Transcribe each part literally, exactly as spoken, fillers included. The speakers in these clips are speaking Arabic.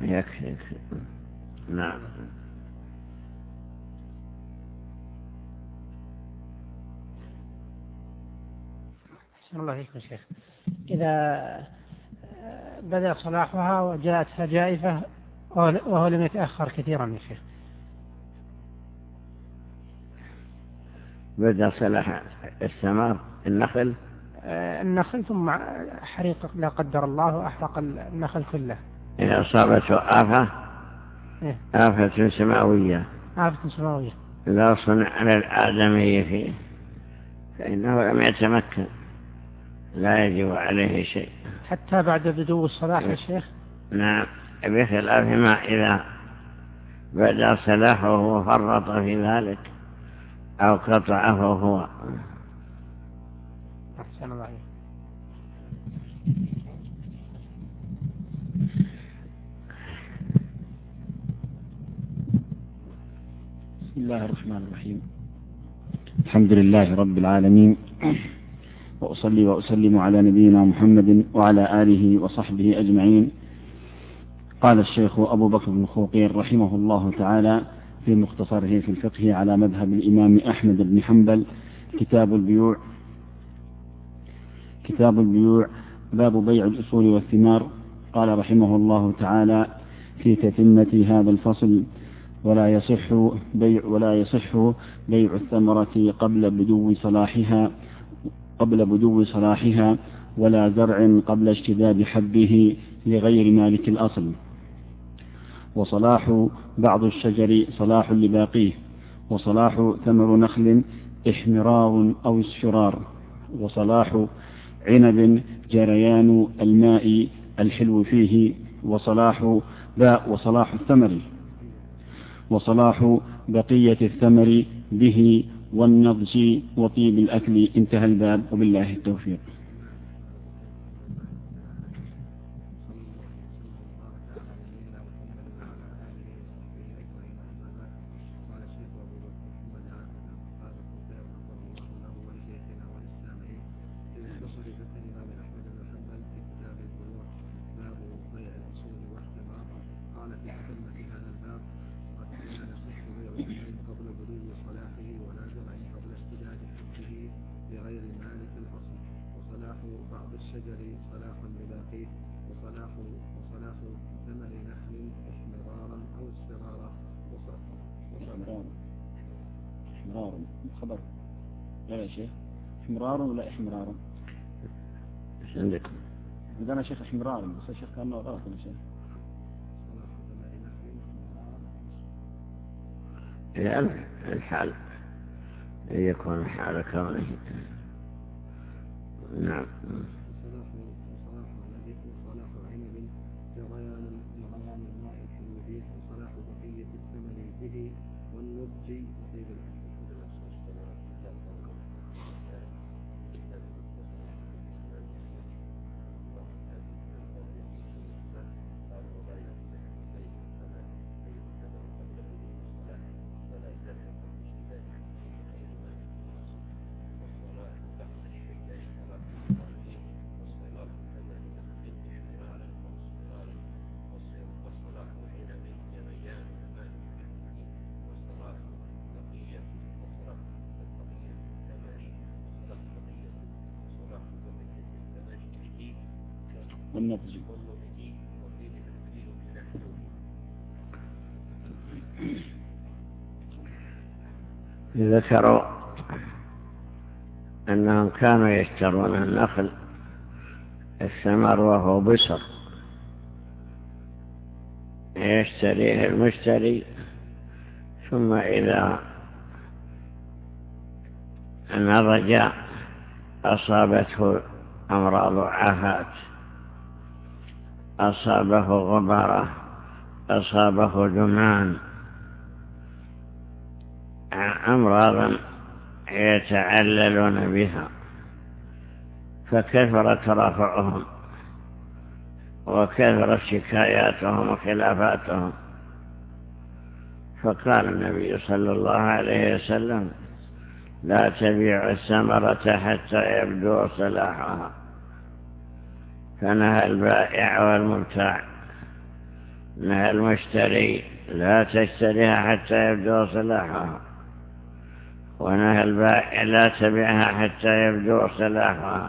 يكفي يكفي. نعم. أحسن الله فيكم شيخ. إذا بدأ صلاحها وجاءتها جائفة وهو لم يتأخر كثيرا يا شيخ. بدأ صلاح الثمار النخل النخل ثم حريق لا قدر الله وأحرق النخل كله. إذا أصابته آفة إيه؟ آفة سماوية آفة سماوية لا صنع على الآدمي فيه فإنه لم يتمكن لا يجب عليه شيء حتى بعد بدو الصلاح يا شيخ. نعم بخلاف ما إذا بدأ صلاحه وفرط في ذلك أو قطعه هو. أحسن الله. بسم الله الرحمن الرحيم. الحمد لله رب العالمين، وأصلي وأسلم على نبينا محمد وعلى آله وصحبه أجمعين. قال الشيخ أبو بكر بن خوقير رحمه الله تعالى في مختصره في الفقه على مذهب الإمام أحمد بن حنبل: كتاب البيوع. كتاب البيوع باب بيع الأصول والثمار. قال رحمه الله تعالى في تتمة هذا الفصل: ولا يصح بيع ولا يصح بيع الثمرة قبل بدو صلاحها قبل بدو صلاحها ولا زرع قبل اشتداد حبه لغير مالك الأصل. وصلاح بعض الشجر صلاح لباقيه، وصلاح ثمر نخل احمرار أو اصفرار، وصلاح عنب جريان الماء الحلو فيه، وصلاح باء وصلاح الثمر، وصلاح بقية الثمر به والنضج وطيب الأكل. انتهى الباب، وبالله التوفيق. خبر لا شيخ احمرار ولا احمرار؟ ايش عندكم؟ عندنا شيخ احمرار، بس الشيخ كان غلط يا شيخ. يعني الحال يكون الحال كونه. نعم. والنضج. ذكروا أنهم كانوا يشترون النخل الثمر وهو بسر، يشتريه المشتري، ثم إذا نضج أصابته أمراض عافات، أصابه غبرة، أصابه دمان، أمراضا يتعللون بها، فكثرت رفعهم وكثرت شكاياتهم وخلافاتهم، فقال النبي صلى الله عليه وسلم: لا تبيع الثمرة حتى يبدو صلاحها، فنهى البائع والمبتاع نهى المشتري لا تشتريها حتى يبدو صلاحها، ونهى البائع لا تبيعها حتى يبدو صلاحها.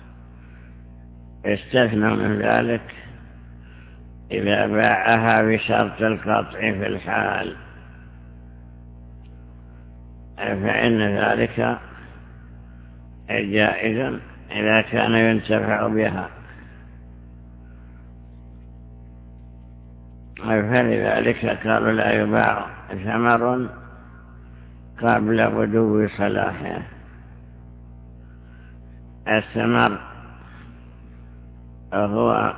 استثنوا من ذلك إذا باعها بشرط القطع في الحال، فإن ذلك جائز إذا كان ينتفع بها، فلذلك قالوا لا يباع ثمر قبل بدو صلاحه. الثمر هو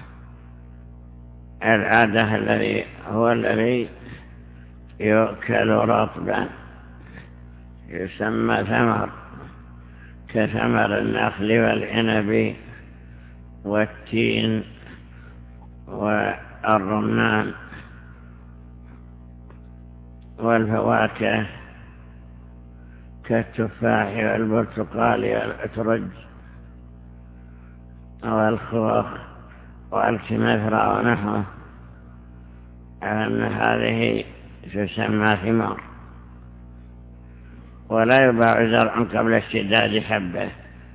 العادة الذي هو الذي يؤكل رطبا يسمى ثمر، كثمر النخل والعنب والتين والرمان والفواكه كالتفاح والبرتقال والأترج والخوخ والكمثرى ونحوه، أن هذه تسمى ثمار. ولا يباع زرع قبل اشتداد حبه.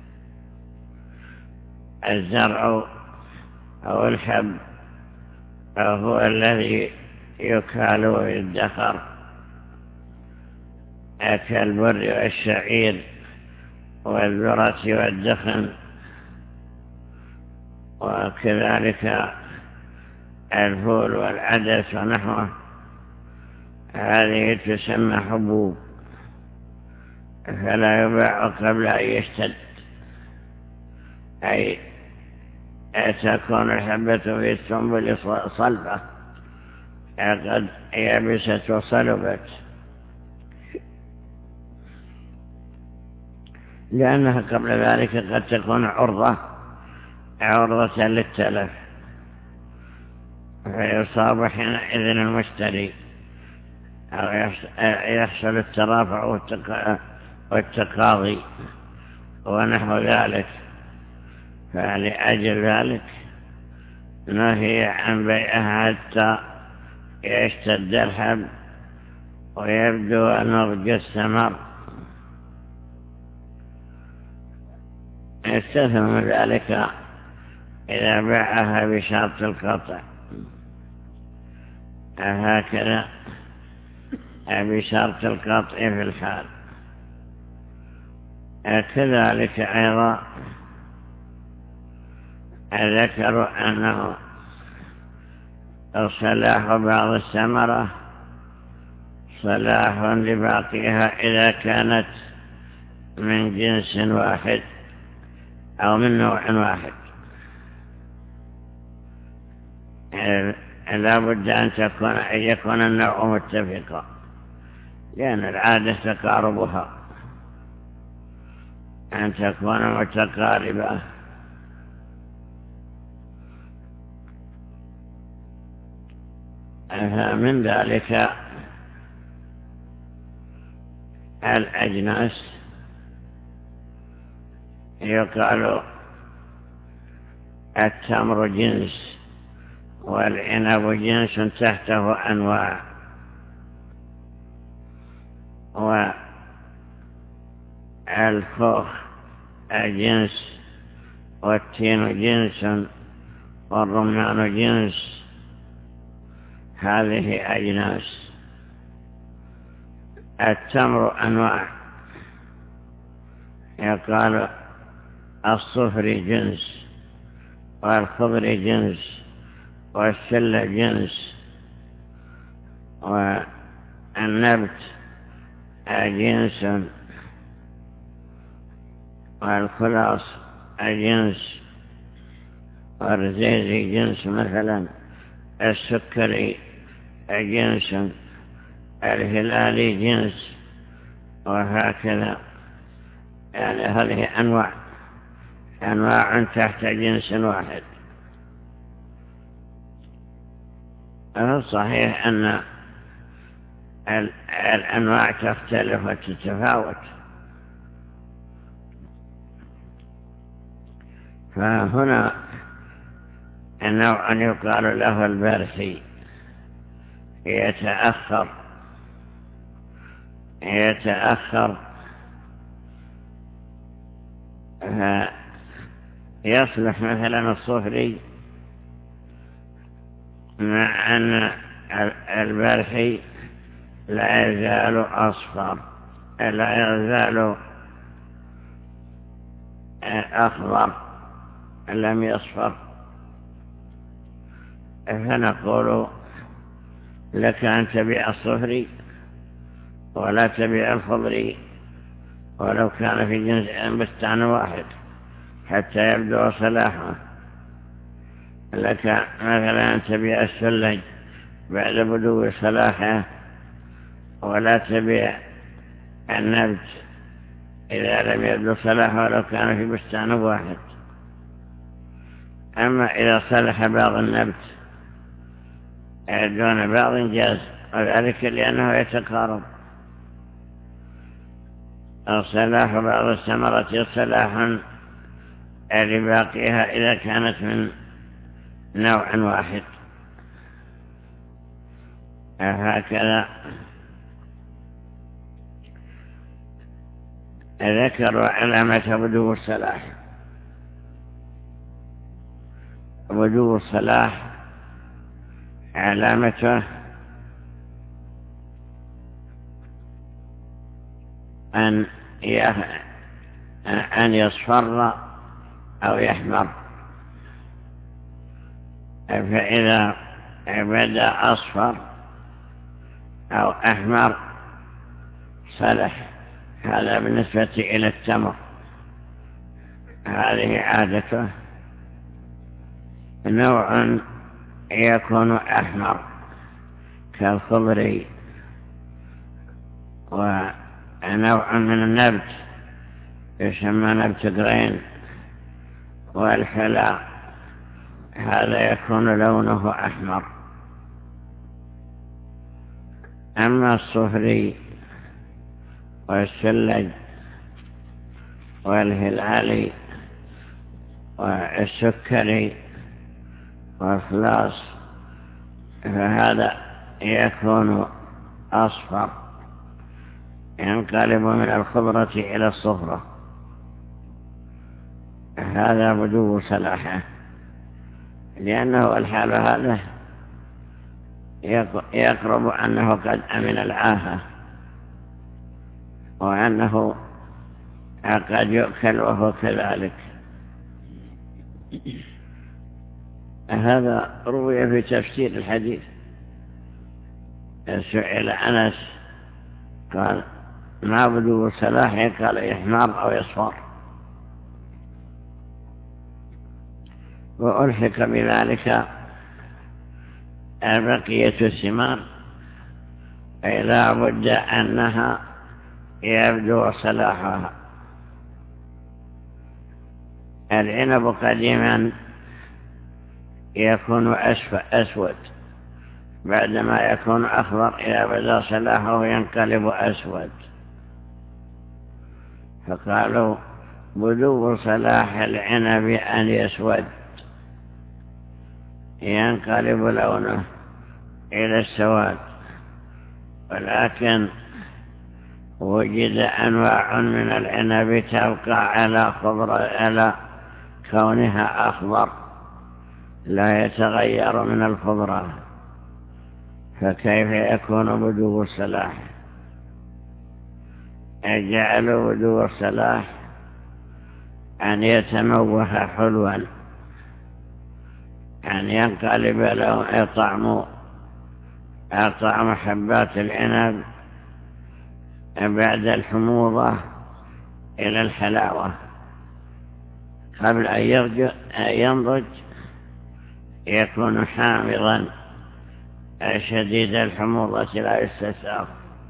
الزرع أو الحب هو الذي يكال ويدخر كالبر والشعير والذرة والدخن، وكذلك الفول والعدس ونحوه، هذه تسمى حبوب، فلا يباع قبل أن يشتد، أي تكون الحبة في السنبل صلبة قد يبست وصلبت، لأنها قبل ذلك قد تكون عرضة عرضة للتلف، فيصاب حينئذ المشتري أو يحصل الترافع والتقاضي ونحو ذلك. فلأجل ذلك نهي عن بيعها حتى يشتد الحب ويبدو نضج الثمر. يستثنى من ذلك إذا باعها بشرط القطع، هكذا بشرط القطع في الحال. كذلك أيضا ذكروا أنه صلاح بعض الثمرة صلاح لباقيها إذا كانت من جنس واحد أو من نوع واحد. لا بد أن تكون أن يكون النوع متفقا، لأن العادة تقاربها، أن تكون متقاربة. فمن ذلك الأجناس، يقال التمر جنس والعنب جنس تحته أنواع، والخوخ جنس والتين جنس والرمان جنس، هذه أجناس. التمر أنواع، يقال الصفر جنس والخضر جنس والسلة جنس والنبت جنس والخلاص جنس والرزيزي جنس، مثلا السكري جنس، الهلالي جنس، وهكذا. يعني هذه أنواع أنواع تحت جنس واحد. الصحيح أن الأنواع تختلف وتتفاوت، فهنا النوع يقال له البرثي، يتأخر يتأخر فيصلح مثلا الصفري مع أن البرحي لا يزال أصفر لا يزال أخضر لم يصفر، فنقول لك أن تبيع الصفري ولا تبيع الخضري ولو كان في جنس بستان واحد حتى يبدو صلاحه. لك مثلا أن تبيع السلج بعد بدو صلاحه ولا تبيع النبت إذا لم يبدو صلاحه ولو كان في بستان واحد. أما إذا صلح بعض النبت دون بعض جاز، وذلك لأنه يتقارب. صلاح بعض الثمرة صلاح لباقيها إذا كانت من نوع واحد. هكذا ذكروا علامة بدو الصلاح. بدو الصلاح علامته أن أن يصفر أو يحمر، فإذا بدأ أصفر أو أحمر صلح. هذا بالنسبة إلى التمر، هذه عادته. نوع يكون أحمر كالخضري، ونوع من النبت يسمى نبت قرين والحلا، هذا يكون لونه أحمر. أما الصفري والسلج والهلالي والسكري والخلاص فهذا يكون أصفر، ينقلب من الخضرة إلى الصفرة. هذا بدو صلاحه، لأنه الحال هذا يقرب أنه قد أمن العاهة، وأنه قد يؤكل وهو كذلك. هذا روي في تفسير الحديث. سئل أنس قال ما بدو صلاحه؟ قال يحمر أو يصفر. وألحق بذلك بقية الثمار، أي لا بد أنها يبدو صلاحها. العنب قديما يكون أسود، بعدما يكون أخضر إذا بدا صلاحه ينقلب أسود، فقالوا بدو صلاح العنب أن يسود، ينقلب لونه إلى السواد. ولكن وجد أنواع من العنب تبقى على خضرة على كونها أخضر لا يتغير من الخضرة، فكيف يكون بدو الصلاح؟ جعلوا بدو الصلاح أن يتموه حلوا، أن ينقلب له طعم طعم حبات العنب بعد الحموضة إلى الحلاوة. قبل أن ينضج يكون حامضا شديد الحموضة لا يستساغ،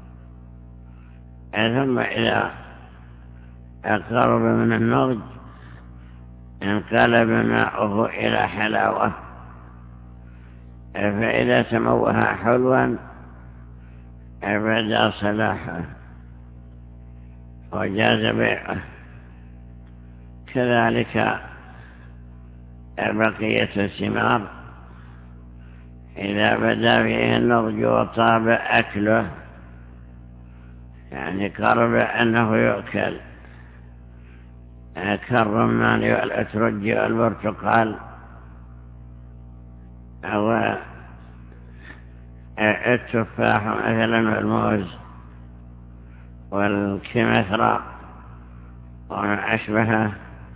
ثم إذا قرب من النضج انقلب ماؤه إلى حلاوة، فإذا تموه حلوا بدا صلاحه وجاز بيعه. كذلك بقية الثمار إذا بدا فيه النضج وطاب أكله، يعني قرب أنه يؤكل، كالرمان والأترج والبرتقال أو التفاح مثلا والموز والكمثرى وما أشبهه،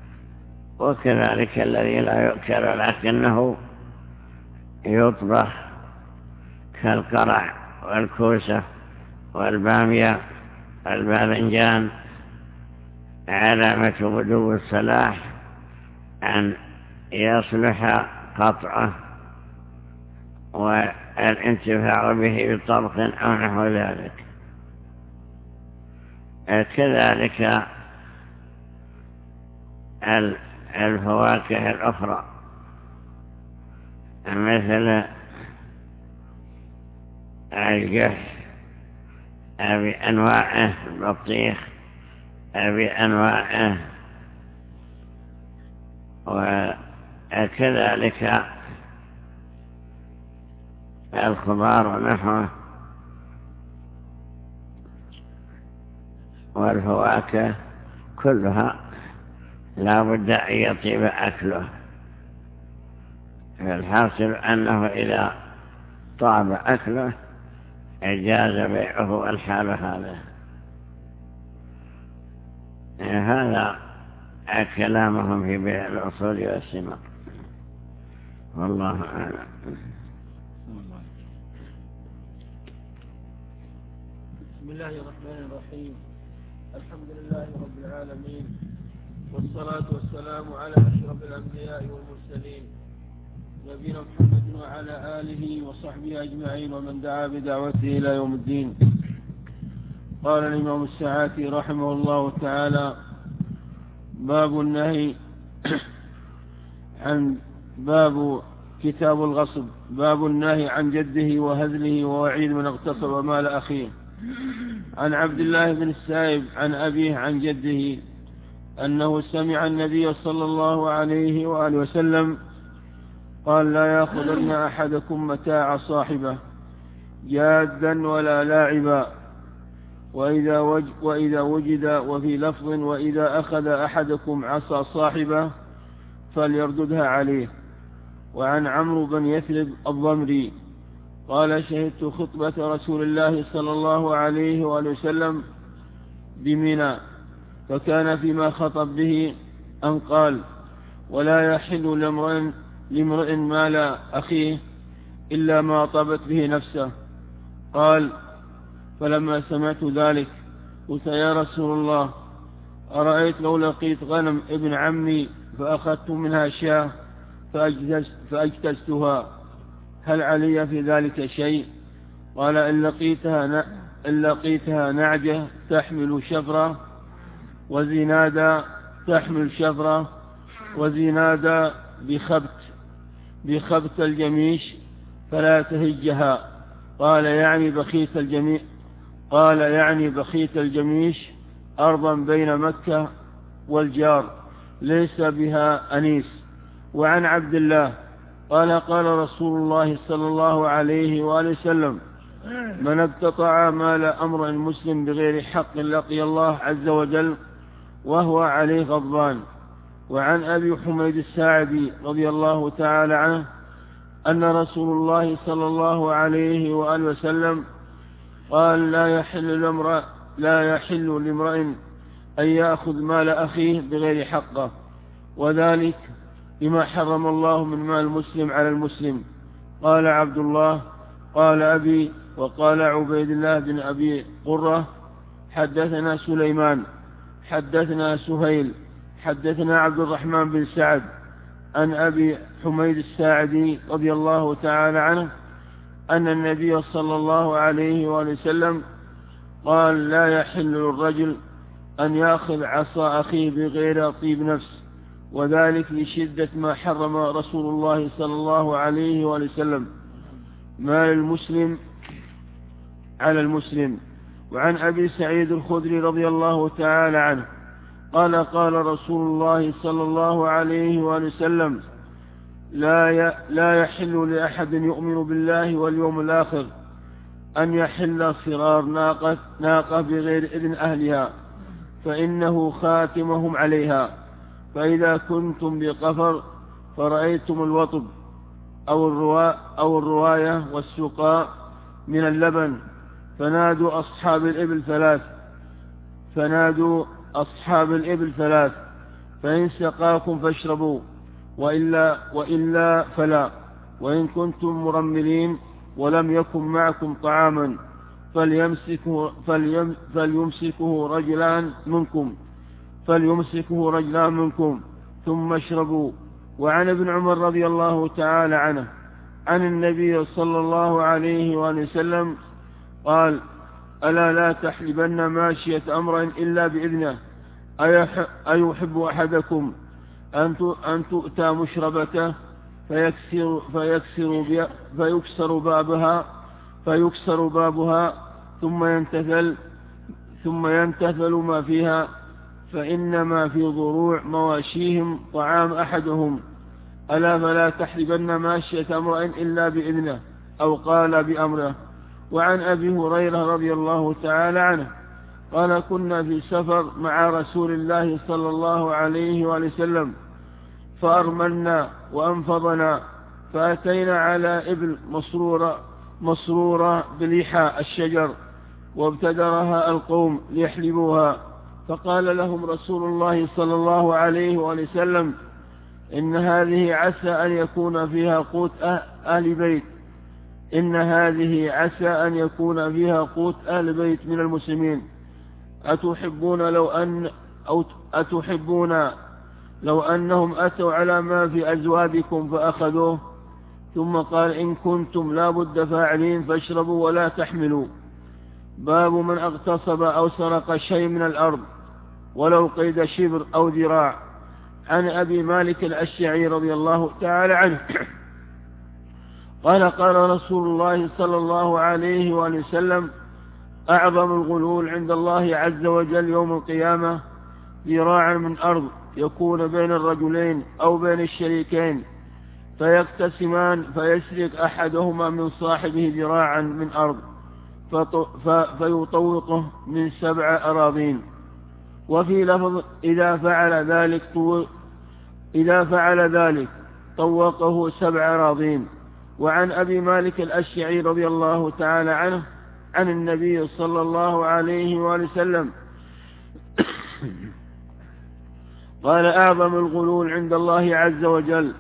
وكذلك الذي لا يؤكل لكنه يطبخ كالقرع والكوسة والبامية والباذنجان، علامة بدو الصلاح أن يصلح قطعه والانتفاع به بطبخ أو نحو ذلك. كذلك الفواكه الأخرى مثل الجح بأنواعه، البطيخ بأنواعه، وكذلك الخضار ونحوه والفواكه كلها لا بد أن يطيب أكله. فالحاصل أنه إذا طاب أكله جاز بيعه والحال هذا. هذا كلامهم في بيع الأصول والثمار، والله أعلم. بسم الله الرحمن الرحيم. الحمد لله رب العالمين، والصلاة والسلام على أشرف الأنبياء والمرسلين، نبينا محمد وعلى آله وصحبه أجمعين ومن دعا بدعوته إلى يوم الدين. قال الإمام السعاتي رحمه الله تعالى: باب النهي عن باب كتاب الغصب، باب النهي عن جده وهزله ووعيد من اغتصب مال أخيه. عن عبد الله بن السائب عن أبيه عن جده أنه سمع النبي صلى الله عليه وآله وسلم قال: لا يأخذن أحدكم متاع صاحبه جادا ولا لاعبا، وإذا, وج وإذا وجد، وفي لفظ: وإذا أخذ أحدكم عصا صاحبه فليرددها عليه. وعن عمرو بن يثرب الضمري قال: شهدت خطبة رسول الله صلى الله عليه وآله وسلم بمنى، فكان فيما خطب به أن قال: ولا يحل لامرئ لامرئ مال أخيه إلا ما طابت به نفسه. قال: فلما سمعت ذلك قلت: يا رسول الله، أرأيت لو لقيت غنم ابن عمي فأخذت منها شاة فأجتزتها، هل علي في ذلك شيء؟ قال: إن لقيتها, إن لقيتها نعجة تحمل شفرة وزنادا تحمل شفرة وزنادا بخبت بخبت الجميش فلا تهجها. قال: يعني بخيت الجميع قال يعني بخيت الجميش أرضا بين مكة والجار ليس بها أنيس. وعن عبد الله قال: قال رسول الله صلى الله عليه وآله وسلم: من اقتطع مال أمر مسلم بغير حق لقي الله عز وجل وهو عليه غضبان. وعن أبي حميد الساعدي رضي الله تعالى عنه أن رسول الله صلى الله عليه وآله وسلم قال: لا يحل لامرئ لا يحل لامرئ أن يأخذ مال أخيه بغير حقه، وذلك لما حرم الله من مال المسلم على المسلم. قال عبد الله: قال أبي. وقال عبيد الله بن أبي قرة: حدثنا سليمان حدثنا سهيل حدثنا عبد الرحمن بن سعد عن أبي حميد الساعدي رضي الله تعالى عنه أن النبي صلى الله عليه وآله وسلم قال: لا يحل للرجل أن يأخذ عصا أخيه بغير طيب نفس، وذلك لشدة ما حرم رسول الله صلى الله عليه وآله وسلم مال المسلم على المسلم. وعن أبي سعيد الخدري رضي الله تعالى عنه قال: قال رسول الله صلى الله عليه وآله وسلم: لا لا يحل لأحد يؤمن بالله واليوم الآخر أن يحل صرار ناقة, ناقة بغير إذن أهلها، فإنه خاتمهم عليها. فإذا كنتم بقفر فرأيتم الوطب أو, الروا أو الرواية والسقاء من اللبن فنادوا أصحاب الإبل ثلاث فنادوا أصحاب الإبل ثلاث فإن سقاكم فاشربوا وإلا, وإلا فلا. وإن كنتم مرملين ولم يكن معكم طعاما فليمسكه, فليم فليمسكه رجلان منكم فليمسكه رجلان منكم ثم اشربوا. وعن ابن عمر رضي الله تعالى عنه عن النبي صلى الله عليه وسلم قال: ألا لا تحلبن ماشية أمر إلا بإذنه، أيحب أحدكم أن تؤتى مشربته فيكسر, فيكسر, فيكسر بابها فيكسر بابها ثم ينتثل ثم ينتثل ما فيها، فإنما في ضروع مواشيهم طعام أحدهم. ألا فلا تحلبن ماشية أمر إلا بإذنه، أو قال بأمره. وعن أبي هريرة رضي الله تعالى عنه قال: كنا في سفر مع رسول الله صلى الله عليه وسلم فأرملنا وأنفضنا، فأتينا على إبل مسرورة, مسرورة بليحاء الشجر وابتدرها القوم ليحلبوها، فقال لهم رسول الله صلى الله عليه وسلم: إن هذه عسى أن يكون فيها قوت أهل بيت إن هذه عسى أن يكون فيها قوت أهل بيت من المسلمين، أتحبون لو أن أو أتحبون لو أنهم أتوا على ما في أزوادكم فأخذوه؟ ثم قال: إن كنتم لا بد فاعلين فاشربوا ولا تحملوا. باب من اغتصب أو سرق شيء من الأرض ولو قيد شبر أو ذراع. عن أبي مالك الأشعري رضي الله تعالى عنه قال: قال رسول الله صلى الله عليه وسلم: أعظم الغلول عند الله عز وجل يوم القيامة ذراعا من أرض يكون بين الرجلين أو بين الشريكين فيقتسمان فيسرق أحدهما من صاحبه ذراعا من أرض فيطوقه من سبع أراضين. وفي لفظ: إذا فعل ذلك إذا فعل ذلك طوقه سبع أراضين. وعن أبي مالك الأشعري رضي الله تعالى عنه عن النبي صلى الله عليه وسلم قال: أعظم الغلول عند الله عز وجل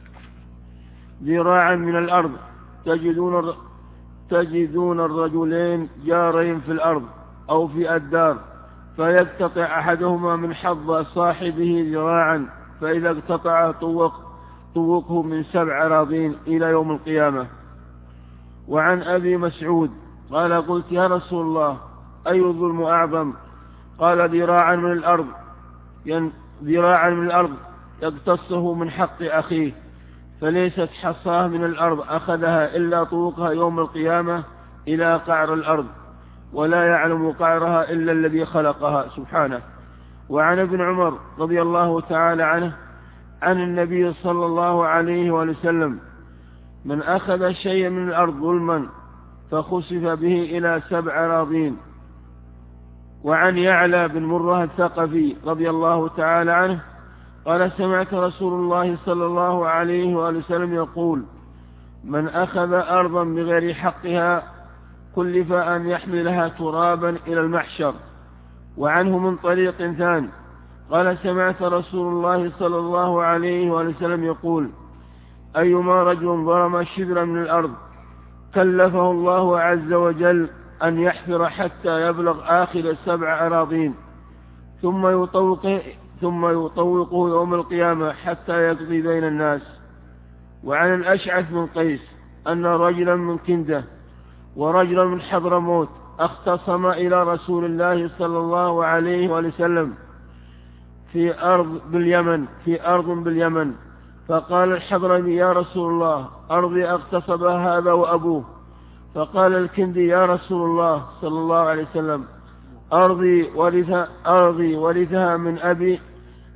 ذراعا من الأرض تجدون تجدون الرجلين جارين في الأرض أو في الدار فيقتطع أحدهما من حظ صاحبه ذراعا، فإذا اقتطع طوق طوقه من سبع أراضين إلى يوم القيامة. وعن أبي مسعود قال: قلت يا رسول الله أي الظلم أعظم؟ قال: ذراعا من الأرض ذراعا من الأرض يقتصه من حق أخيه، فليست حصاه من الأرض أخذها إلا طوقها يوم القيامة إلى قعر الأرض، ولا يعلم قعرها إلا الذي خلقها سبحانه. وعن ابن عمر رضي الله تعالى عنه عن النبي صلى الله عليه وسلم: من أخذ شيئا من الأرض ظلما فخسف به إلى سبع أراضين. وعن يعلى بن مرة الثقفي رضي الله تعالى عنه قال: سمعت رسول الله صلى الله عليه وسلم يقول: من أخذ أرضا بغير حقها كلف أن يحملها ترابا إلى المحشر. وعنه من طريق ثاني قال: سمعت رسول الله صلى الله عليه وسلم يقول: أيما رجل ظلم شبرا من الأرض كلفه الله عز وجل أن يحفر حتى يبلغ آخر سبع أراضين ثم يطوقه, ثم يطوقه يوم القيامة حتى يقضي بين الناس. وعن الأشعث من قيس أن رجلا من كندة ورجلا من حضرموت اختصم إلى رسول الله صلى الله عليه وسلم في أرض باليمن في أرض باليمن فقال الحضرمي: يا رسول الله أرضي اغتصبها هذا وأبوه. فقال الكندي: يا رسول الله صلى الله عليه وسلم أرضي ورثها, أرضي ورثها من أبي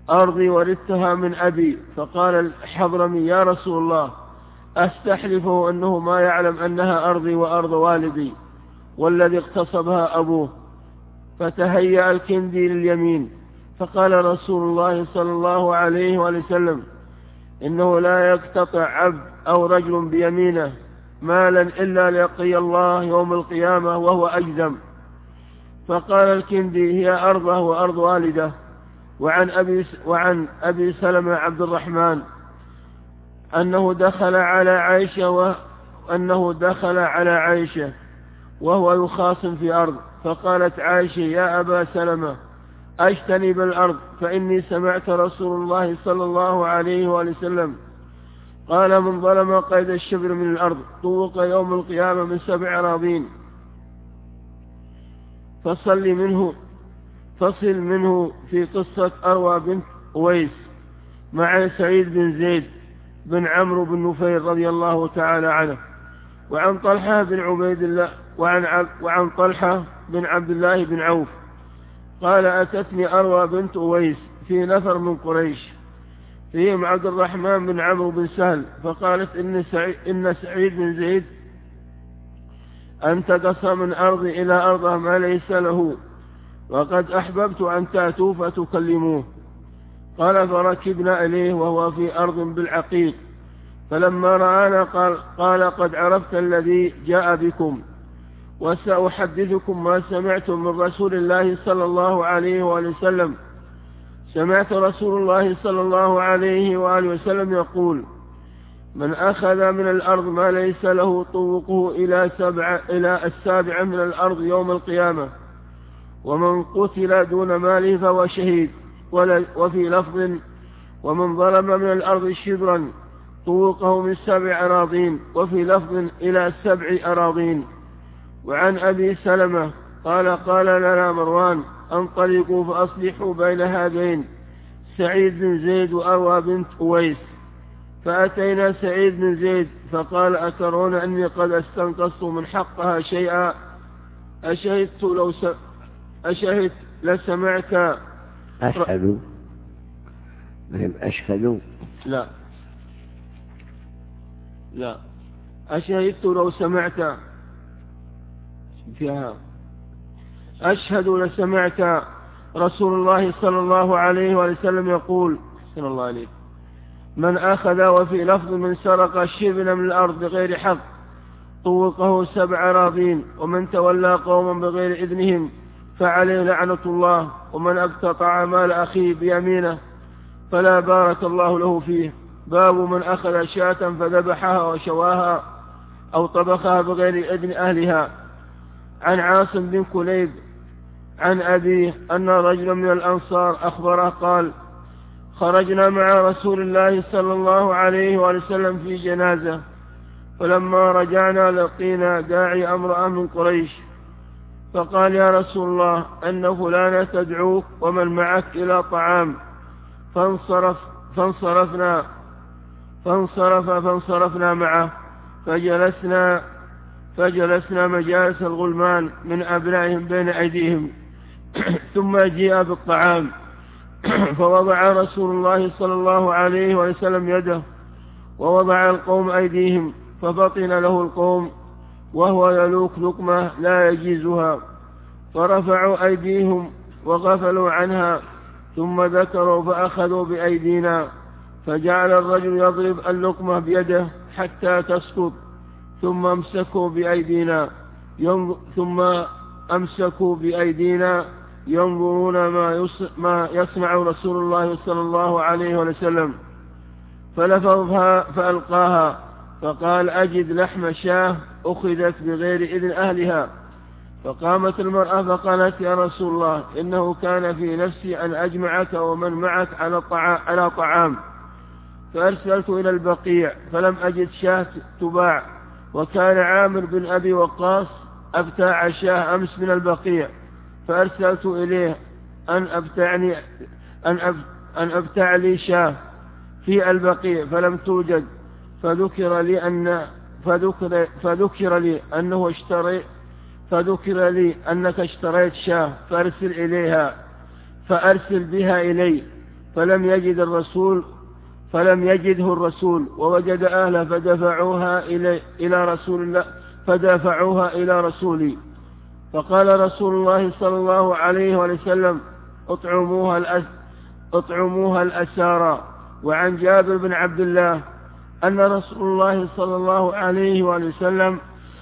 أرضي ورثتها من أبي. فقال الحضرمي يا رسول الله أستحلفه أنه ما يعلم أنها أرضي وأرض والدي والذي اغتصبها أبوه. فتهيأ الكندي لليمين، فقال رسول الله صلى الله عليه وسلم إنه لا يقتطع عبد أو رجل بيمينه مالا إلا ليقي الله يوم القيامة وهو أجزم. فقال الكندي هي أرضه وأرض والده. وعن أبي, وعن أبي سلمة عبد الرحمن أنه دخل على عائشة وأنه دخل على عائشة وهو يخاصم في أرض، فقالت عائشة يا أبا سلمة أجتنب الأرض فإني سمعت رسول الله صلى الله عليه وسلم قال من ظلم قيد الشبر من الأرض طوق يوم القيامة من سبع أراضين. فصل منه فصل منه في قصة أروى بنت أويس مع سعيد بن زيد بن عمرو بن نفيل رضي الله تعالى عنه. وعن طلحة بن عبيد الله وعن, وعن طلحة بن عبد الله بن عوف قال أتتني أروى بنت أويس في نفر من قريش فيهم عبد الرحمن بن عمرو بن سهل، فقالت إن سعيد, إن سعيد بن زيد انتقص من أرضي إلى أرضه ما ليس له وقد أحببت أن تأتوا فتكلموه. قال فركبنا إليه وهو في أرض بالعقيق، فلما رآنا قال, قال قد عرفت الذي جاء بكم وسأحدثكم ما سمعتم من رسول الله صلى الله عليه وآله وسلم. سمعت رسول الله صلى الله عليه وآله وسلم يقول من أخذ من الأرض ما ليس له طوقه إلى, سبع إلى السابع من الأرض يوم القيامة، ومن قتل دون ماله فهو شهيد. وفي لفظ ومن ظلم من الأرض شبرا طوقه من سبع أراضين، وفي لفظ إلى سبع أراضين. وعن أبي سلمة قال قال لنا مروان انطلقوا فأصلحوا بين هذين سعيد بن زيد وأروى بنت أويس. فأتينا سعيد بن زيد فقال أترون أني قد استنقصت من حقها شيئا أشهدت لو س... أشهدت لسمعت أشهدوا أشهدوا لا لا أشهدت لو سمعت فيها أشهد لسمعت رسول الله صلى الله عليه وسلم يقول صلى الله عليه من أخذ وفي لفظ من سرق الشبل من الأرض بغير حق طوقه سبع أراضين، ومن تولى قوما بغير إذنهم فعليه لعنة الله، ومن اقتطع مال أخيه بيمينه فلا بارك الله له فيه. باب من أخذ شاة فذبحها وشواها أو طبخها بغير إذن أهلها. عن عاصم بن كليب عن أبيه أن رجلا من الأنصار أخبره قال خرجنا مع رسول الله صلى الله عليه وسلم في جنازة، فلما رجعنا لقينا داعي امرأة من قريش فقال يا رسول الله أن فلانة تدعوك ومن معك إلى طعام، فانصرف فانصرفنا فانصرف فانصرفنا معه فجلسنا فجلسنا مجالس الغلمان من أبنائهم بين أيديهم ثم جاء بالطعام فوضع رسول الله صلى الله عليه وسلم يده ووضع القوم أيديهم فبطن له القوم وهو يلوك لقمة لا يجيزها، فرفعوا أيديهم وغفلوا عنها ثم ذكروا فأخذوا بأيدينا، فجعل الرجل يضرب اللقمة بيده حتى تسقط ثم امسكوا بأيدينا ثم أمسكوا بأيدينا ينظرون ما, ما يصنع رسول الله صلى الله عليه وسلم، فلفظها فألقاها فقال أجد لحم شاه أخذت بغير إذن أهلها. فقامت المرأة فقالت يا رسول الله إنه كان في نفسي أن أجمعك ومن معك على طعام, على طعام فأرسلت إلى البقيع فلم أجد شاه تباع، وكان عامر بن أبي وقاص أبتاع شاه أمس من البقيع، فأرسلت إليه أن أبتعني أن, أب أن أبتع لي شاه في البقيع فلم توجد، فذكر لي أن فذكر, فذكر لي أنه اشتري فذكر لي أنك اشتريت شاه فأرسل إليها فأرسل بها إلي، فلم يجد الرسول فلم يجده الرسول ووجد أهله فدفعوها إلى إلى رسول الله فدفعوها إلى رسولي، فقال رسول الله صلى الله عليه وسلم: اطعموها الأس اطعموها الأسارى. وعن جابر بن عبد الله أن رسول الله صلى الله عليه وسلم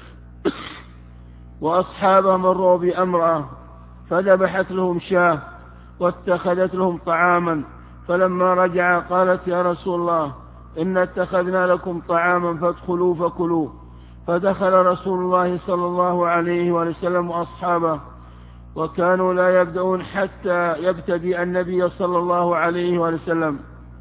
وأصحابه مروا بأمرأة فذبحت لهم شاة واتخذت لهم طعاما، فلما رجع قالت: يا رسول الله، إن اتخذنا لكم طعاما فادخلوا فكلوا. فدخل رسول الله صلى الله عليه وسلم وأصحابه، وكانوا لا يبدأون حتى يبتدئ النبي صلى الله عليه وسلم،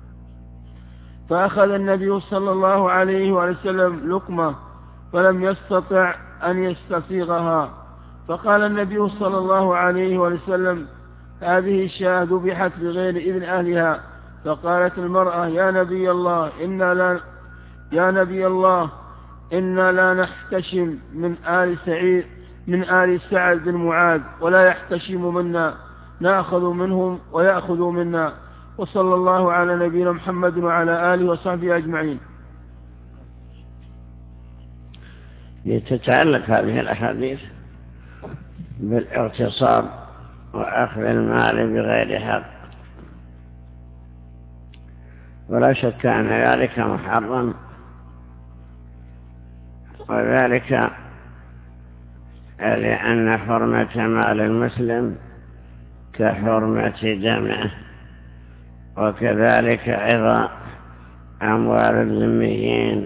فأخذ النبي صلى الله عليه وسلم لقمة فلم يستطع أن يستسيغها، فقال النبي صلى الله عليه وسلم: هذه الشاة ذبحت بغير إذن أهلها. فقالت المرأة: يا نبي الله إنا لا يا نبي الله إنا لا نحتشم من آل سعيد من آل سعد بن معاذ ولا يحتشم منا، نأخذ منهم ويأخذوا منا. وصلى الله على نبينا محمد وعلى آله وصحبه أجمعين. تتعلق هذه الأحاديث بالاغتصاب وأخذ المال بغير حق، ولا شك أن ذلك محرم، وذلك لأن حرمة مال المسلم كحرمة دمه، وكذلك أيضا أموال الذميين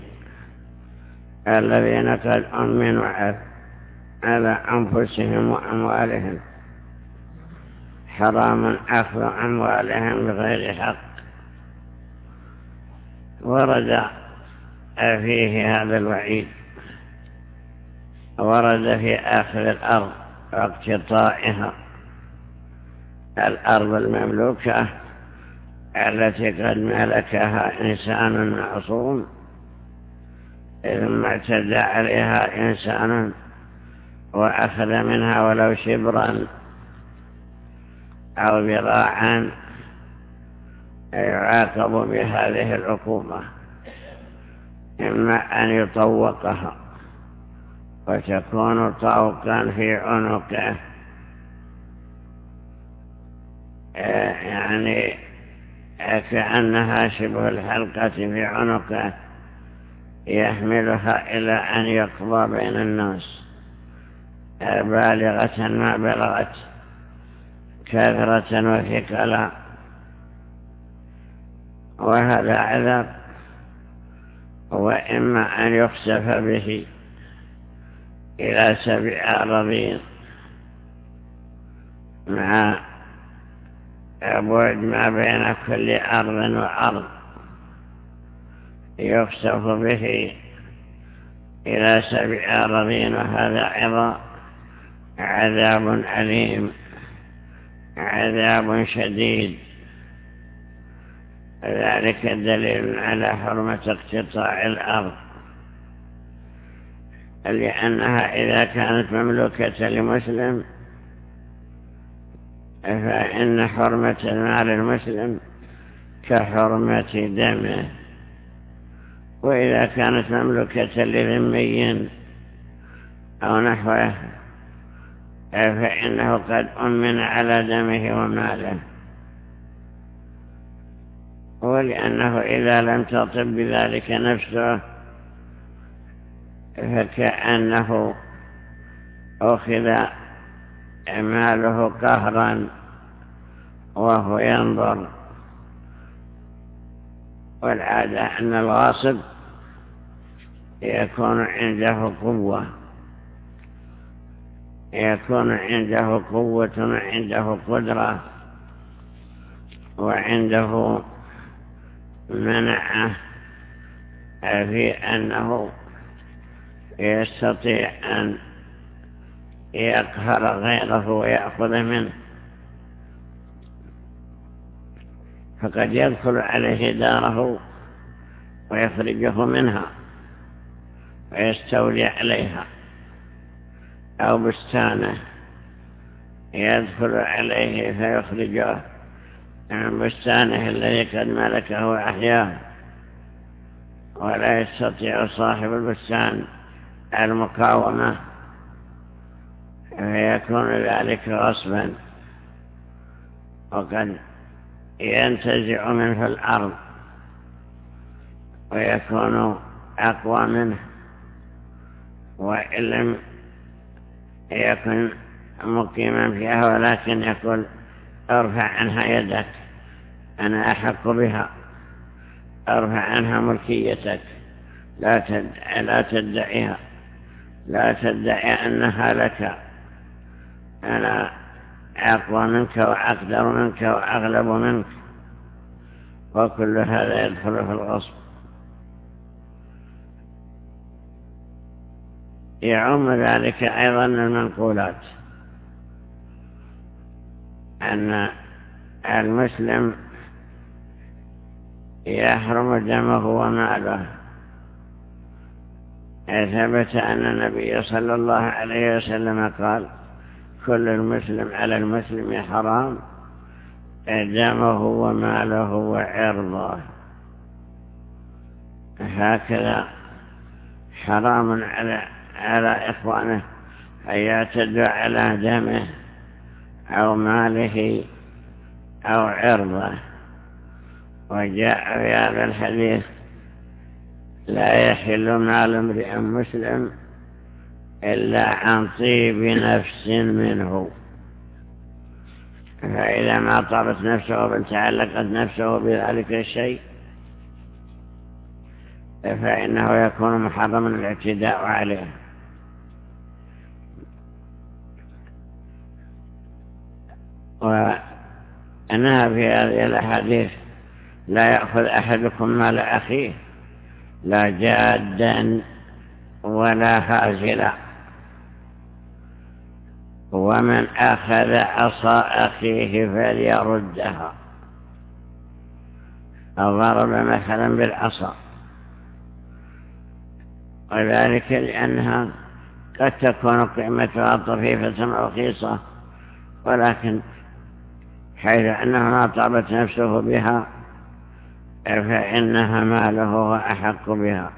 الذين قد أمنوا على أنفسهم وأموالهم، حرام أخذ أموالهم بغير حق. ورد فيه هذا الوعيد، ورد في آخر الأرض واقتطاعها، الأرض المملوكة التي قد ملكها إنسان معصوم ثم اعتدى عليها إنسان وأخذ منها ولو شبرا أو ذراعا، يعاقب بهذه العقوبة، إما أن يطوقها وتكون طوقا في عنقه، يعني كأنها شبه الحلقة في عنقه يحملها إلى أن يقضى بين الناس، بالغة ما بلغت كثرة وثقلا، وهذا عذاب. وإما أن يخسف به إلى سبع أراضين مع بعد ما بين كل أرض وأرض، يخسف به إلى سبع أراضين، وهذا أيضا عذاب أليم، عذاب شديد. ذلك دليل على حرمة اقتطاع الأرض، لأنها إذا كانت مملوكة لمسلم فإن حرمة المال المسلم كحرمة دمه، وإذا كانت مملوكة لذمي أو نحوه فإنه قد أمن على دمه وماله، ولأنه إذا لم تطب بذلك نفسه فكأنه أخذ ماله قهرا وهو ينظر. والعادة أن الغاصب يكون عنده قوة يكون عنده قوة وعنده قدرة وعنده منعه في أنه يستطيع أن يقهر غيره ويأخذ منه، فقد يدخل عليه داره ويخرجه منها ويستولي عليها، أو بستانه يدخل عليه فيخرجه من بستانه الذي قد ملكه وأحياه، ولا يستطيع صاحب البستان المقاومة، فيكون ذلك غصبا، وقد ينتزع منه الأرض ويكون أقوى منه، وإن لم يكن مقيما فيها ولكن يقول ارفع عنها يدك، أنا أحق بها، ارفع عنها ملكيتك، لا تدعي لا تدعيها، لا تدعي أنها لك، أنا أقوى منك وأقدر منك وأغلب منك، وكل هذا يدخل في الغصب. يعم ذلك أيضا المنقولات، أن المسلم يحرم دمه وماله. ثبت أن النبي صلى الله عليه وسلم قال كل المسلم على المسلم حرام دمه وماله وعرضه. هكذا حرام على على إخوانه أن يعتدوا على دمه أو ماله أو عرضه. وجاء في هذا الحديث لا يحل مال امرئ مسلم إلا عن طيب نفس منه، فإذا ما طابت نفسه بل تعلقت نفسه بذلك الشيء فإنه يكون محرما الاعتداء عليه. وأنها في هذه الأحاديث لا يأخذ أحدكم مال أخيه لا جادا ولا هازلا، ومن أخذ عصا أخيه فليردها. ضرب مثلا بالعصا، وذلك لأنها قد تكون قيمتها طفيفة رخيصة، ولكن حيث أنه ما طابت نفسه بها فإنها ماله وأحق بها،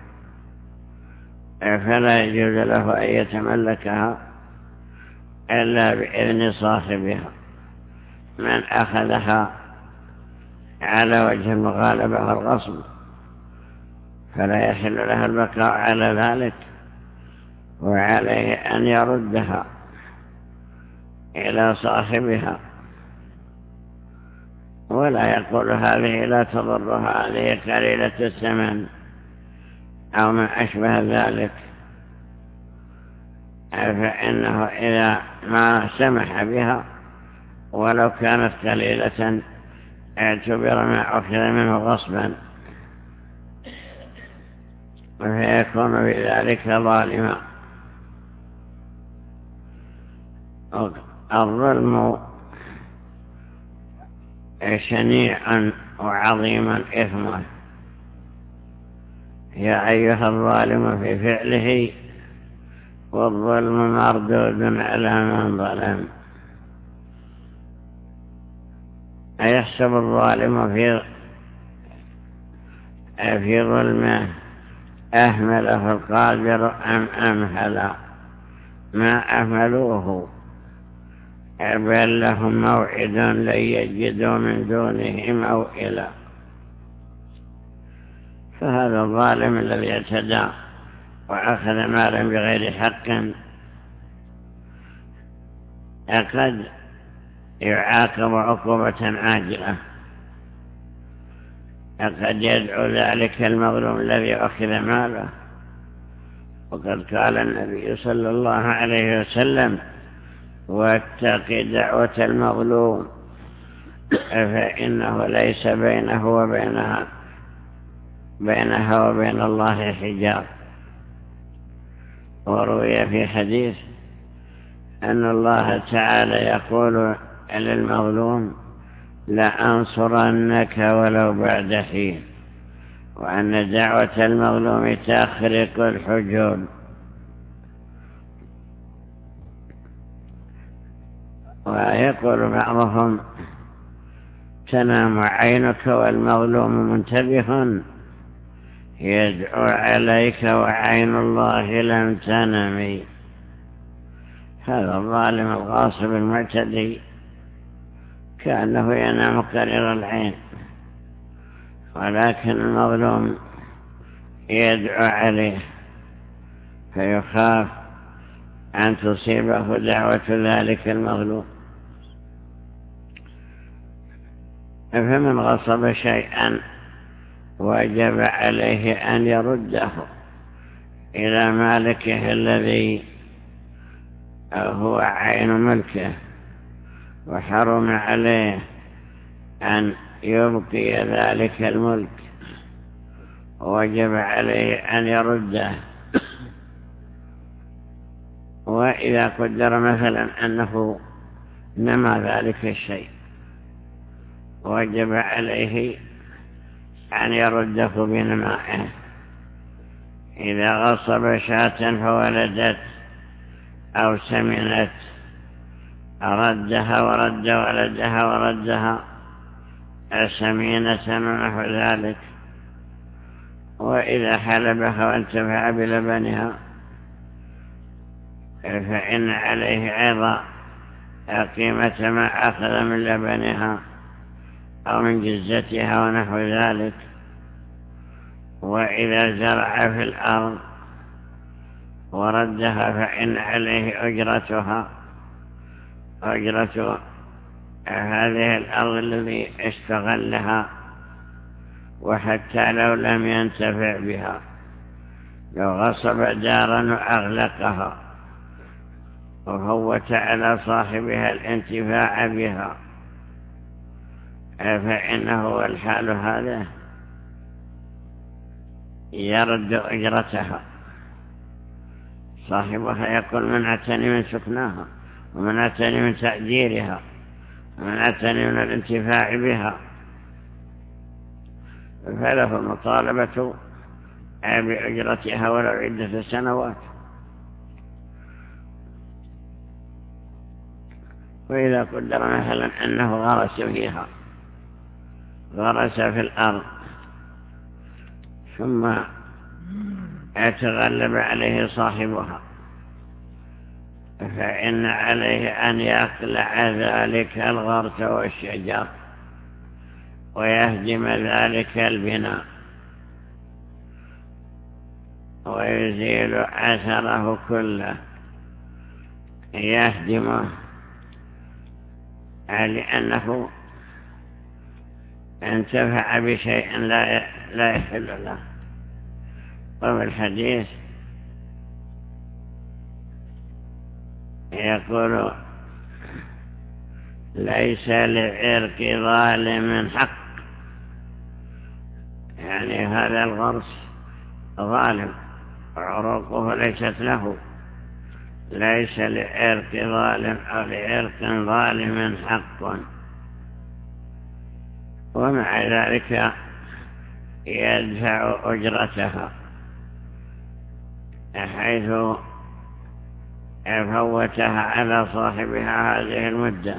فلا يجوز له أن يتملكها إلا بإذن صاحبها. من أخذها على وجه المغالبة والغصب فلا يحل له البقاء على ذلك، وعليه أن يردها إلى صاحبها، ولا يقول هذه لا تضرها، هذه قليلة الثمن أو ما أشبه ذلك، فإنه إذا ما سمح بها ولو كانت قليلة اعتبر ما أخذ منه غصبا، فيكون بذلك ظالما. الظلم شنيعا وعظيما إثما، يا أيها الظالم في فعله، والظلم مردود على من ظلم. أيحسب الظالم في في ظلمه أهمله القادر أم أمهل؟ ما أهملوه، بل لهم موعد لن يجدوا من دونه موئلا. فهذا الظالم الذي اعتدى وأخذ مالا بغير حق قد يعاقب عقوبة عاجلة، قد يدعو ذلك المظلوم الذي أخذ ماله. وقد قال النبي صلى الله عليه وسلم واتق دعوة المظلوم فإنه ليس بينه وبينها بينها وبين الله حجاب. وروي في حديث أن الله تعالى يقول للمظلوم لأنصرنك ولو بعد حين، وأن دعوة المظلوم تخرق الحجون. ويقول بعضهم تنام عينك والمظلوم منتبه يدعو عليك وعين الله لم تنم. هذا الظالم الغاصب المعتدي كأنه ينام قرير العين، ولكن المظلوم يدعو عليه فيخاف أن تصيبه دعوة ذلك المظلوم. فمن غصب شيئا وجب عليه أن يرده إلى مالكه الذي هو عين ملكه، وحرم عليه أن يبقي ذلك الملك، وجب عليه أن يرده. وإذا قدر مثلا أنه نمى ذلك الشيء وجب عليه أن يرده بنمائه. إذا غصب شاة فولدت أو سمنت ردها ورد ولدها وردها سمينة ونحو ذلك. وإذا حلبها وانتفع بلبنها فإن عليه أيضا قيمة ما أخذ من لبنها أو من جزتها ونحو ذلك. وإذا زرع في الأرض وردها فإن عليه أجرتها، أجرة هذه الأرض الذي استغلها، وحتى لو لم ينتفع بها، لو غصب دارا وأغلقها وفوت على صاحبها الانتفاع بها فإنه الحال هذا يرد أجرتها. صاحبها يقول منعتني من سكناها، ومنعتني من تأجيرها، ومنعتني من الانتفاع بها، فله المطالبة بأجرتها ولو عدة سنوات. وإذا قدر مثلا أنه غرس فيها، غرس في الأرض ثم يتغلب عليه صاحبها، فإن عليه أن يقلع ذلك الغرس والشجر ويهدم ذلك البناء ويزيل أثره كله، يهدمه لأنه انتفع بشيء لا يحل له. وفي الحديث يقول ليس لعرق ظالم حق، يعني هذا الغرس ظالم وعروقه ليست له، ليس لعرق ظالم أو لعرق ظالم حق. ومع ذلك يدفع أجرتها حيث فوتها على صاحبها هذه المدة،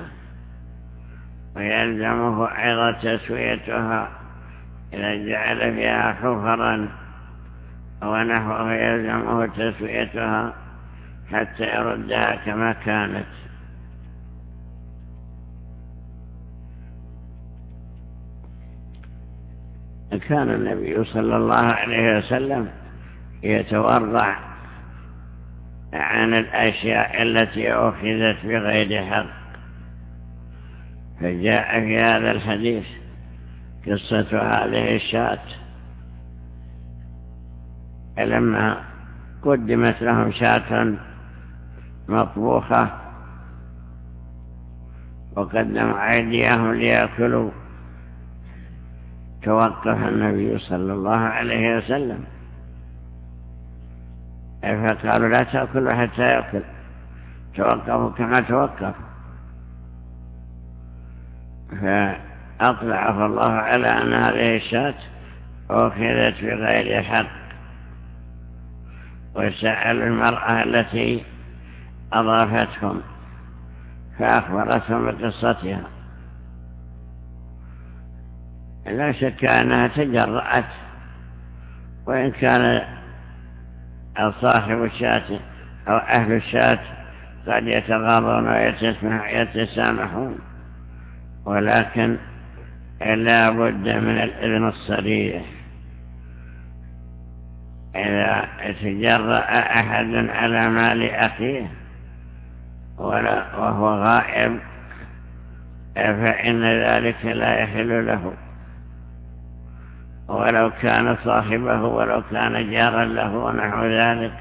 ويلزمه أيضا تسويتها إذا جعل فيها حفرا ونحوه، يلزمه تسويتها حتى يردها كما كانت. كان النبي صلى الله عليه وسلم يتورع عن الأشياء التي أخذت بغير حق، فجاء في هذا الحديث قصة هذه الشاة لما قدمت لهم شاة مطبوخة وقدموا أيديهم ليأكلوا، توقف النبي صلى الله عليه وسلم فقالوا لا تأكلوا حتى يأكل، توقفوا كما توقف، فأطلعه الله على أن هذه الشاة أخذت بغير حق. وسأل المرأة التي أضافتهم فأخبرتهم بقصتها، لا شك أنها تجرأت، وإن كان صاحب الشاة أو أهل الشاة قد يتغاضون ويتسامحون، ولكن لا بد من الإذن الصريح. إذا تجرأ أحد على مال أخيه وهو غائب فإن ذلك لا يحل له، ولو كان صاحبه ولو كان جارا له ونحو ذلك،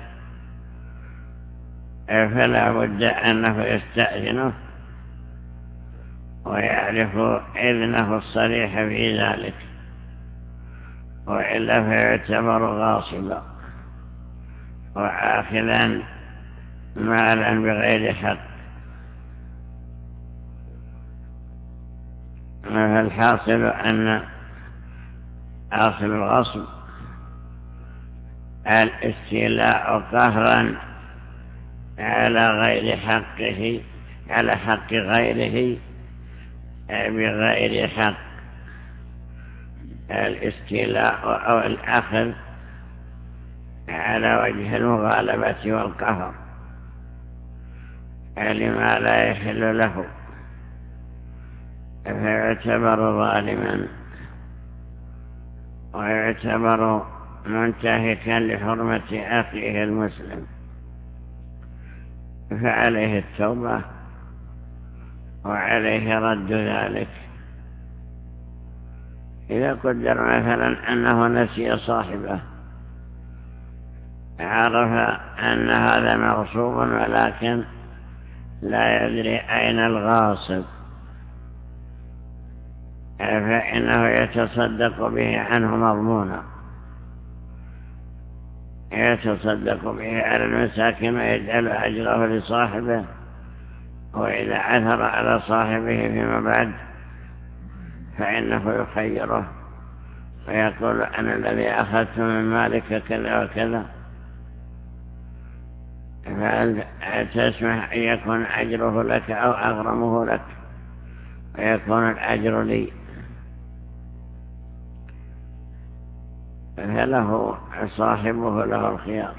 فلا بد أنه يستأذنه ويعرف إذنه الصريح في ذلك، وإلا فيعتبر غاصبا وآخذا مالا بغير حق. فالحاصل أن أصل الغصب الاستيلاء قهرا على غير حقه، على حق غيره بغير حق، الاستيلاء أو الأخذ على وجه المغالبة والقهر لما لا يحل له، فيعتبر ظالما ويعتبر منتهكا لحرمة أخيه المسلم، فعليه التوبة وعليه رد ذلك. إذا قدر مثلا أنه نسي صاحبه، عرف أن هذا مغصوب ولكن لا يدري أين الغاصب، فإنه يتصدق به عنه مضمونا، يتصدق به على المساكين ويجعل أجره لصاحبه، وإذا عثر على صاحبه فيما بعد فإنه يخيره ويقول أنا الذي أخذت من مالك كذا وكذا، فهل تسمح أن يكون أجره لك أو أغرمه لك ويكون الأجر لي؟ فله صاحبه له الخيار.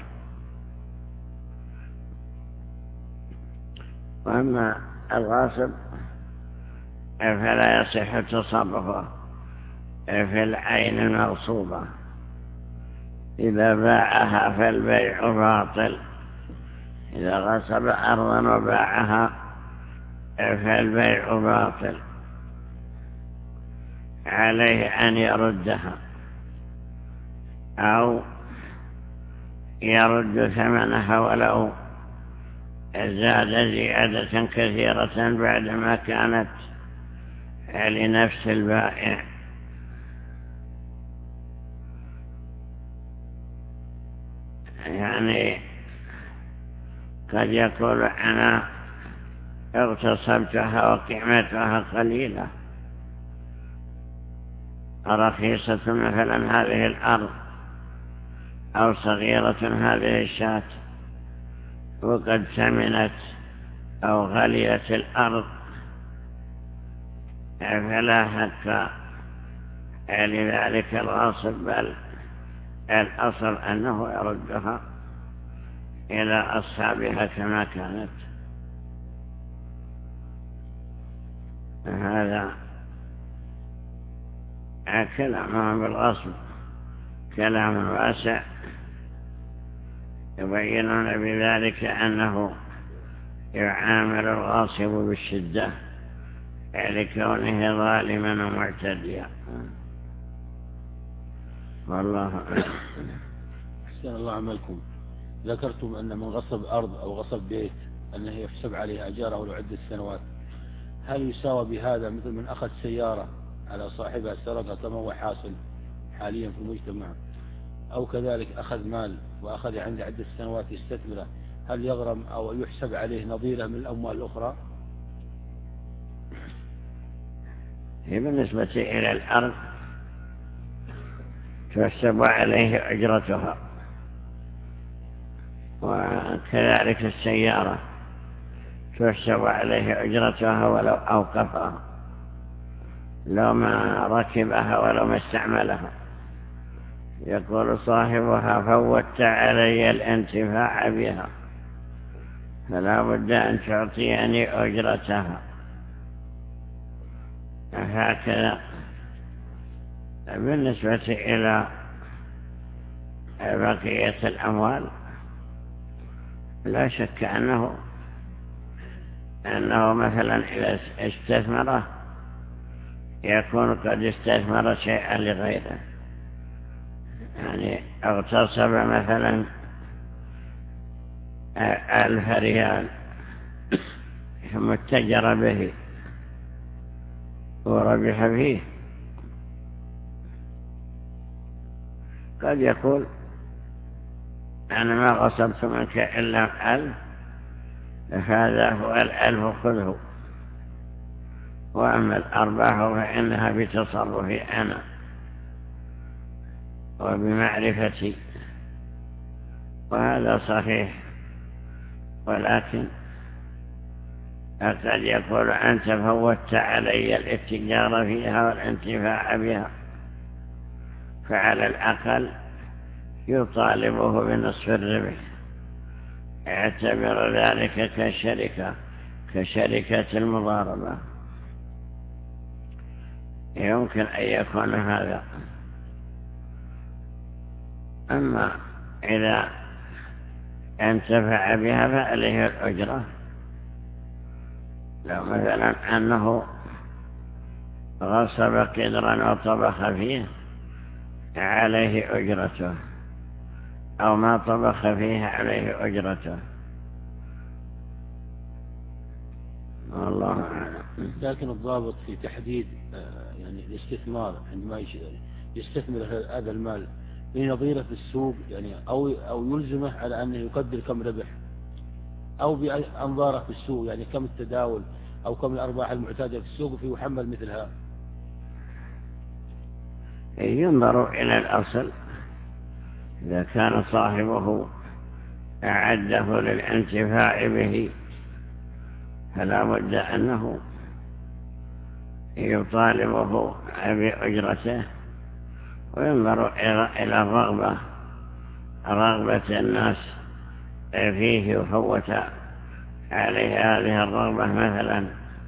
وأما الغاصب فلا يصح تصرفه في العين المغصوبة، إذا باعها فالبيع باطل، إذا غصب أرضا وباعها فالبيع باطل، عليه أن يردها أو يرد ثمنها ولو زاد زيادة كثيرة بعدما كانت لنفس البائع. يعني قد يقول أنا اغتصبتها وقيمتها قليلة رخيصة مثلا هذه الأرض أو صغيرة هذه الشاة، وقد ثمنت أو غليت الأرض، فلا حق لذلك الغاصب، بل الأصل أنه يردها إلى أصحابها كما كانت. هذا كلامهم بالغصب كلام واسع، يبينون بذلك أنه يعامل الغاصب بالشدة لكونه ظالما ومعتديا. والله أحسن الله عملكم. ذكرتم أن من غصب أرض أو غصب بيت أنه يحسب عليه أجاره لعدة سنوات، هل يساوى بهذا مثل من أخذ سيارة على صاحبها سرقة كما هو حاصل حاليا في المجتمع، أو كذلك أخذ مال وأخذ عنده عدة سنوات يستثمره، هل يغرم أو يحسب عليه نظيره من الأموال الأخرى؟ هي بالنسبة إلى الأرض تحسب عليه أجرتها، وكذلك السيارة تحسب عليه أجرتها ولو أوقفها، لو ما ركبها ولو ما استعملها. يقول صاحبها فوت علي الانتفاع بها فلا بد أن تعطيني أجرتها. هكذا بالنسبة إلى بقية الأموال لا شك أنه أنه مثلا إذا استثمره يكون قد استثمر شيئا لغيره، يعني اغتصب مثلا ألف ريال ثم اتجر به وربح فيه، قد يقول أنا ما غصبت منك إلا ألف، هذا هو الألف خذه، وأما الأرباح فإنها بتصرفي أنا وبمعرفتي، وهذا صحيح. ولكن قد يقول أنت فوت علي الاتجار فيها والانتفاع بها، فعلى الأقل يطالبه بنصف الربح، يعتبر ذلك كشركة كشركة المضاربة، يمكن أن يكون هذا. أما إذا انتفع بها فعليه الأجرة. لو مثلا أنه غصب قدرا وطبخ فيه عليه أجرته، أو ما طبخ فيه عليه أجرته، والله أعلم. لكن الضابط في تحديد يعني الاستثمار عندما يستثمر هذا المال بنظيره في السوق، يعني أو أو يلزمه على أنه يقدر كم ربح، أو بأنظاره في السوق، يعني كم التداول أو كم الأرباح المعتادة في السوق في يحمل مثلها. ينظر إلى الأصل، إذا كان صاحبه أعده للانتفاع به فلا بد أنه يطالبه بأجرته. وينظر إلى الرغبة رغبة الناس فيه، وفوت عليه هذه الرغبة مثلا،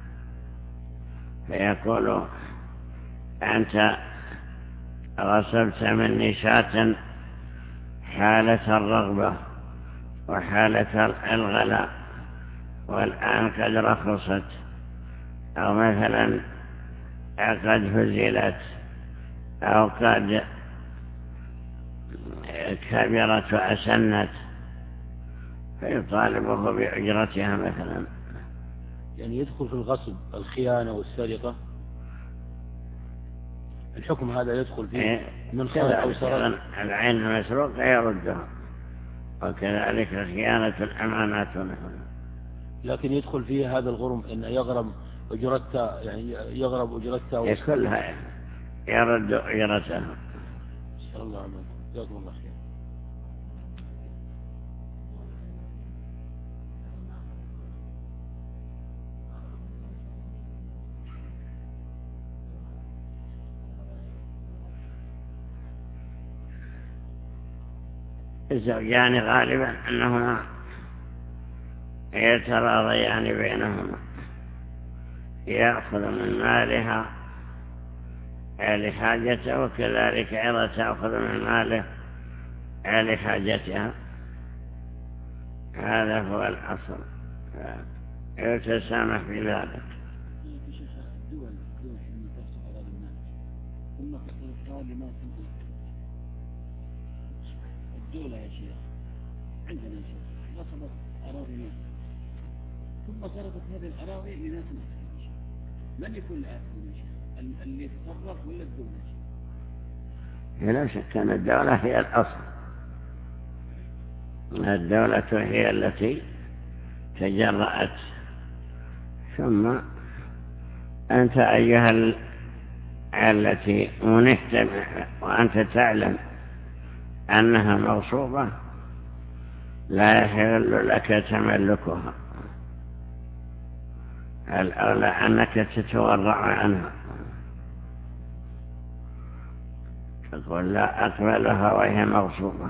فيقول أنت غصبت مني شاة حالة الرغبة وحالة الغلاء، والآن قد رخصت، أو مثلا قد هزلت، أو قد كبرت وأسنت، فيطالبه بأجرتها مثلا. يعني يدخل في الغصب الخيانة والسرقة، الحكم هذا يدخل فيه من خلع أو سرقة. العين المسروقة يردها، وكذلك خيانة الأمانات ونحن. لكن يدخل فيه هذا الغرم أن يغرم أجرتها، يعني يغرب أجرتها كلها يرد أجرتها. صلى الله عليه وسلم. جزاكم الله خير. الزوجان غالبا أنهما يتراضيان بينهما، يأخذ من مالها لحاجته، وكذلك أيضا تأخذ من ماله لحاجتها. هذا هو الأصل، يتسامح في ذلك. الدولة يا شيخ عندنا يا شيخ غصبت أراضي ناس، ثم صرفت هذه الأراضي لناس ناس، من يكون الآثم يا شيخ؟ اللي يتصرف ولا الدولة يا شيخ؟ لا شك أن الدولة هي الأصل، الدولة هي التي تجرأت. ثم أنت أيها التي منهت وأنت تعلم أنها مغصوبة لا يحل لك تملكها، الأولى أنك تتورع عنها يقول لا أقبلها وهي مغصوبة.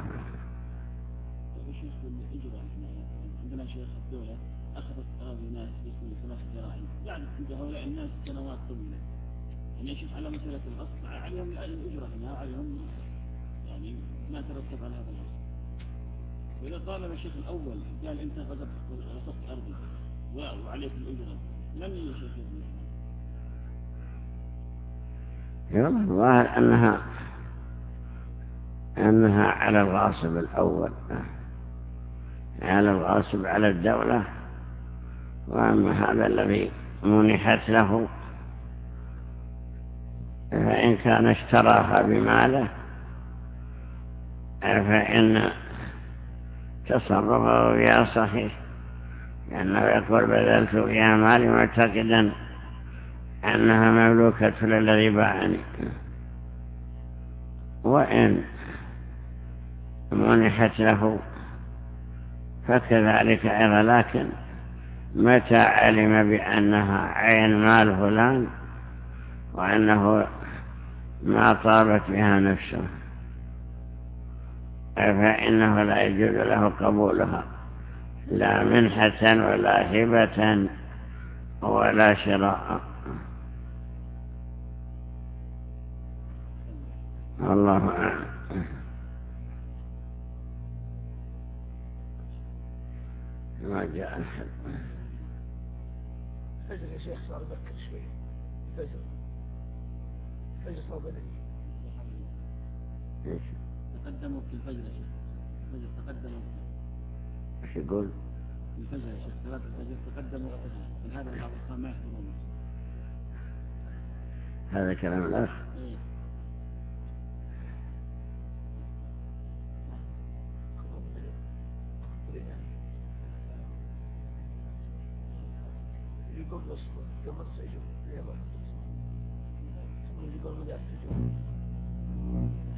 عندنا شيخ الدولة أخذت أراضي ناس باسم ثلاث دراهم، يعني عند هؤلاء الناس سنوات طويلة، يعني يشوف على مسألة الأصل عليهم الأجرة هنا، عليهم يعني ما ترتب على هذا الأصل. وإذا طالما الشيخ الأول قال أنت غصبت أرضي وعليك الأجرة، من يشيخ يوم الظاهر أنها أنها على الغاصب الأول، على الغاصب على الدولة، وأما هذا الذي منحت له فإن كان اشتراها بماله فإن تصرفه فيها صحيح، لأنه يقول بذلت فيها مالي معتقدا أنها مملوكة للذي باعني. وإن منحت له فكذلك أيضا، لكن متى علم بأنها عين مال فلان وأنه ما طابت بها نفسه فإنه لا يجوز له قبولها، لا منحة ولا هبة ولا شراء. الله أعلم. ما جاء أحد. فجر يا شيخ صار بكر شوي، فجر فجر صار بدري. ايش؟ تقدموا في الفجر يا شيخ، الفجر تقدموا. ايش يقول؟ الفجر يا شيخ، صلاة الفجر تقدموا من هذا الأقصى ما يحضرون. هذا كلام الأخ. إيه. يقول اصبر قبل السجود، يقول يقول بدأت السجود.